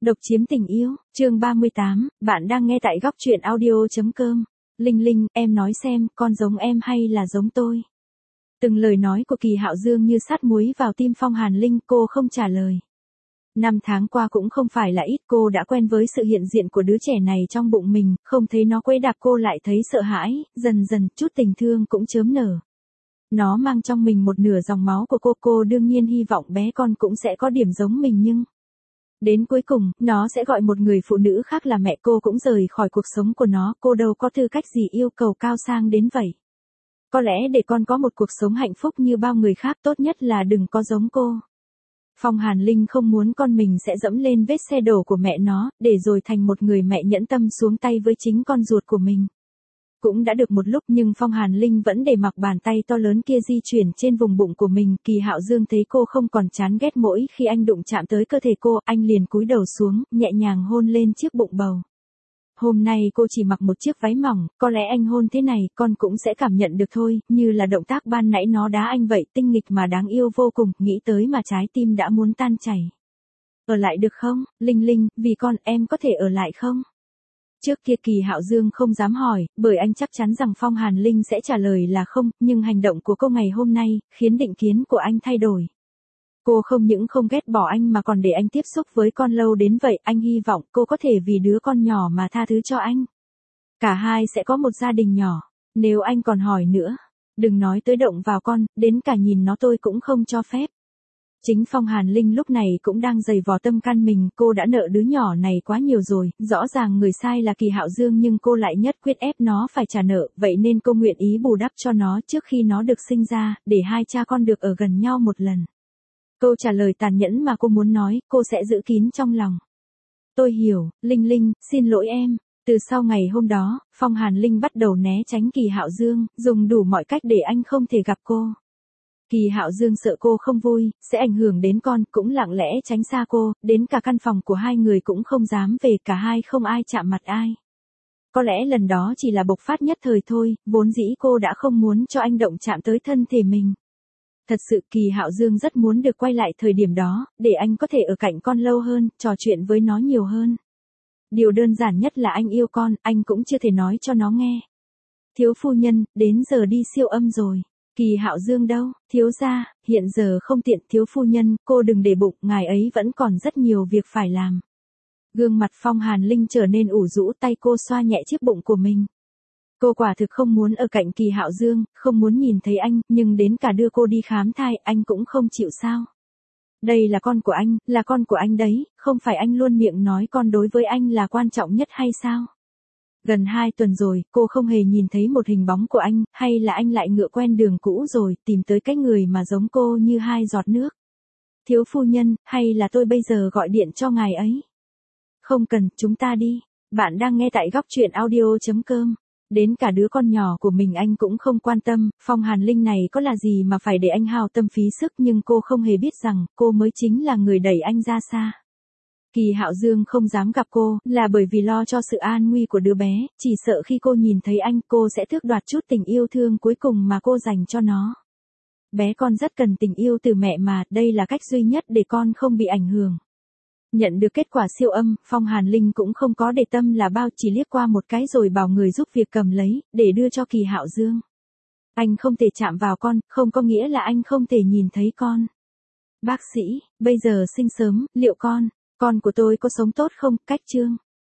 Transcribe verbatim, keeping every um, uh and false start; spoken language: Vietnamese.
Độc chiếm tình yêu, chương ba mươi tám, bạn đang nghe tại góc truyện audio.com. Linh Linh, em nói xem, con giống em hay là giống tôi? Từng lời nói của Kỳ Hạo Dương như sát muối vào tim Phong Hàn Linh, cô không trả lời. Năm tháng qua cũng không phải là ít, cô đã quen với sự hiện diện của đứa trẻ này trong bụng mình, không thấy nó quấy đạp cô lại thấy sợ hãi, dần dần chút tình thương cũng chớm nở. Nó mang trong mình một nửa dòng máu của cô, cô đương nhiên hy vọng bé con cũng sẽ có điểm giống mình nhưng... Đến cuối cùng, nó sẽ gọi một người phụ nữ khác là mẹ, cô cũng rời khỏi cuộc sống của nó, cô đâu có tư cách gì yêu cầu cao sang đến vậy. Có lẽ để con có một cuộc sống hạnh phúc như bao người khác, tốt nhất là đừng có giống cô. Phong Hàn Linh không muốn con mình sẽ dẫm lên vết xe đổ của mẹ nó, để rồi thành một người mẹ nhẫn tâm xuống tay với chính con ruột của mình. Cũng đã được một lúc nhưng Phong Hàn Linh vẫn để mặc bàn tay to lớn kia di chuyển trên vùng bụng của mình. Kỳ Hạo Dương thấy cô không còn chán ghét mỗi khi anh đụng chạm tới cơ thể cô, anh liền cúi đầu xuống, nhẹ nhàng hôn lên chiếc bụng bầu. Hôm nay cô chỉ mặc một chiếc váy mỏng, có lẽ anh hôn thế này, con cũng sẽ cảm nhận được thôi, như là động tác ban nãy nó đá anh vậy, tinh nghịch mà đáng yêu vô cùng, nghĩ tới mà trái tim đã muốn tan chảy. Ở lại được không, Linh Linh, vì con em có thể ở lại không? Trước kia Kỳ Hạo Dương không dám hỏi, bởi anh chắc chắn rằng Phong Hàn Linh sẽ trả lời là không, nhưng hành động của cô ngày hôm nay, khiến định kiến của anh thay đổi. Cô không những không ghét bỏ anh mà còn để anh tiếp xúc với con lâu đến vậy, anh hy vọng cô có thể vì đứa con nhỏ mà tha thứ cho anh. Cả hai sẽ có một gia đình nhỏ, nếu anh còn hỏi nữa, đừng nói tới động vào con, đến cả nhìn nó tôi cũng không cho phép. Chính Phong Hàn Linh lúc này cũng đang giày vò tâm can mình, cô đã nợ đứa nhỏ này quá nhiều rồi, rõ ràng người sai là Kỳ Hạo Dương nhưng cô lại nhất quyết ép nó phải trả nợ, vậy nên cô nguyện ý bù đắp cho nó trước khi nó được sinh ra, để hai cha con được ở gần nhau một lần. Câu trả lời tàn nhẫn mà cô muốn nói, cô sẽ giữ kín trong lòng. Tôi hiểu, Linh Linh, xin lỗi em. Từ sau ngày hôm đó, Phong Hàn Linh bắt đầu né tránh Kỳ Hạo Dương, dùng đủ mọi cách để anh không thể gặp cô. Kỳ Hạo Dương sợ cô không vui, sẽ ảnh hưởng đến con, cũng lặng lẽ tránh xa cô, đến cả căn phòng của hai người cũng không dám về, cả hai không ai chạm mặt ai. Có lẽ lần đó chỉ là bộc phát nhất thời thôi, vốn dĩ cô đã không muốn cho anh động chạm tới thân thể mình. Thật sự Kỳ Hạo Dương rất muốn được quay lại thời điểm đó, để anh có thể ở cạnh con lâu hơn, trò chuyện với nó nhiều hơn. Điều đơn giản nhất là anh yêu con, anh cũng chưa thể nói cho nó nghe. Thiếu phu nhân, đến giờ đi siêu âm rồi. Kỳ Hạo Dương đâu, thiếu gia, hiện giờ không tiện, thiếu phu nhân, cô đừng để bụng, ngài ấy vẫn còn rất nhiều việc phải làm. Gương mặt Phong Hàn Linh trở nên ủ rũ, tay cô xoa nhẹ chiếc bụng của mình. Cô quả thực không muốn ở cạnh Kỳ Hạo Dương, không muốn nhìn thấy anh, nhưng đến cả đưa cô đi khám thai, anh cũng không chịu sao. Đây là con của anh, là con của anh đấy, không phải anh luôn miệng nói con đối với anh là quan trọng nhất hay sao? Gần hai tuần rồi, cô không hề nhìn thấy một hình bóng của anh, hay là anh lại ngựa quen đường cũ rồi, tìm tới cái người mà giống cô như hai giọt nước. Thiếu phu nhân, hay là tôi bây giờ gọi điện cho ngài ấy? Không cần, chúng ta đi. Bạn đang nghe tại góc truyện audio.com. Đến cả đứa con nhỏ của mình anh cũng không quan tâm, Phong Hàn Linh này có là gì mà phải để anh hao tâm phí sức, nhưng cô không hề biết rằng, cô mới chính là người đẩy anh ra xa. Kỳ Hạo Dương không dám gặp cô, là bởi vì lo cho sự an nguy của đứa bé, chỉ sợ khi cô nhìn thấy anh, cô sẽ tước đoạt chút tình yêu thương cuối cùng mà cô dành cho nó. Bé con rất cần tình yêu từ mẹ mà, đây là cách duy nhất để con không bị ảnh hưởng. Nhận được kết quả siêu âm, Phong Hàn Linh cũng không có để tâm là bao, chỉ liếc qua một cái rồi bảo người giúp việc cầm lấy, để đưa cho Kỳ Hạo Dương. Anh không thể chạm vào con, không có nghĩa là anh không thể nhìn thấy con. Bác sĩ, bây giờ sinh sớm, liệu con, con của tôi có sống tốt không? Cách chương.